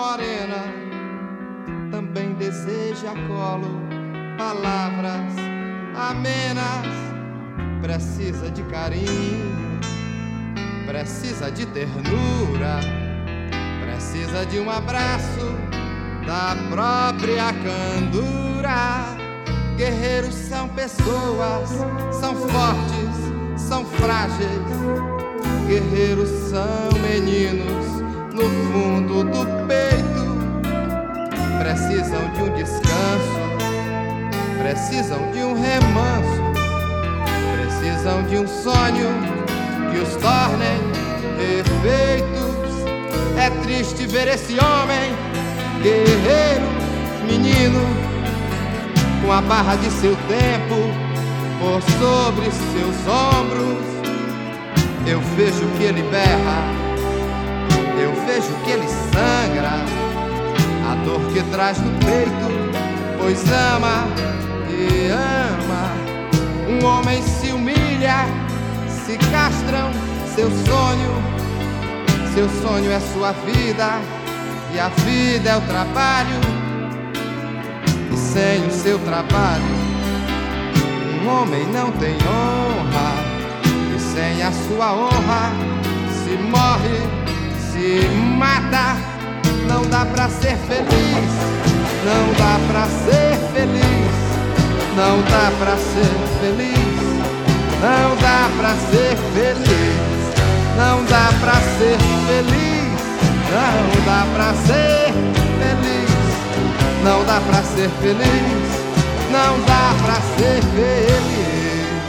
morena também deseja colo, palavras amenas. Precisa de carinho, precisa de ternura, precisa de um abraço da própria candura. Guerreiros são pessoas, são fortes, são frágeis. Guerreiros são meninos no fundo do peito. Precisam de um descanso, precisam de um remanso, precisam de um sonho que os tornem perfeitos. É triste ver esse homem, guerreiro, menino, com a barra de seu tempo por sobre seus ombros. Eu vejo que ele berra, eu vejo que ele sangra, a dor que traz no peito, pois ama e ama. Um homem se humilha, se castram seu sonho é sua vida, e a vida é o trabalho. E sem o seu trabalho, um homem não tem honra. E sem a sua honra, se morre, se mata. Não dá pra ser feliz, não dá pra ser feliz, não dá pra ser feliz, não dá pra ser feliz, não dá pra ser feliz, não dá pra ser feliz, não dá pra ser feliz, não dá pra ser feliz.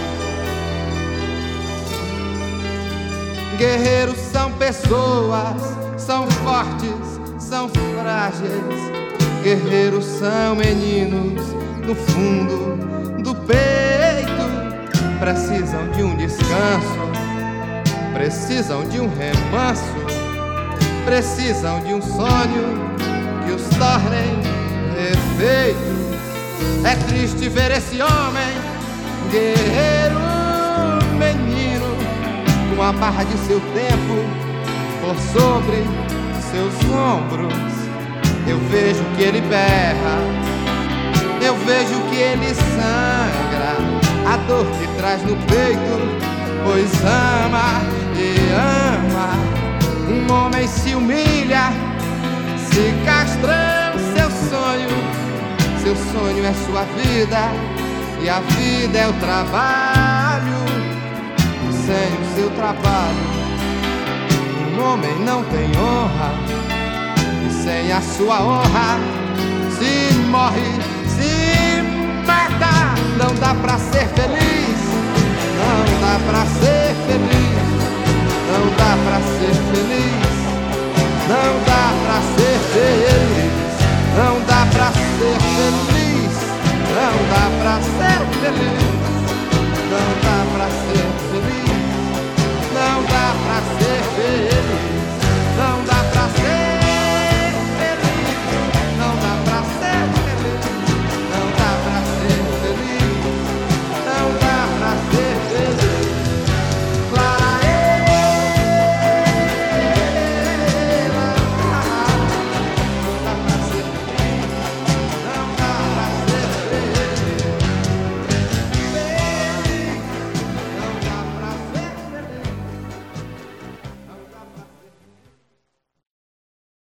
Guerreiros são pessoas, são fortes, são frágeis. Guerreiros são meninos no fundo do peito. Precisam de um descanso, precisam de um remanso, precisam de um sonho que os tornem perfeitos. É triste ver esse homem, guerreiro, menino, com a barra de seu tempo por sobre seus ombros. Eu vejo que ele berra, eu vejo que ele sangra, a dor que traz no peito, pois ama e ama. Um homem se humilha, se castram seu sonho é sua vida, e a vida é o trabalho. Sem o seu trabalho, um homem não tem honra. E sem a sua honra, se morre, se mata. Não dá pra ser feliz, não dá pra ser feliz, não dá pra ser feliz, não dá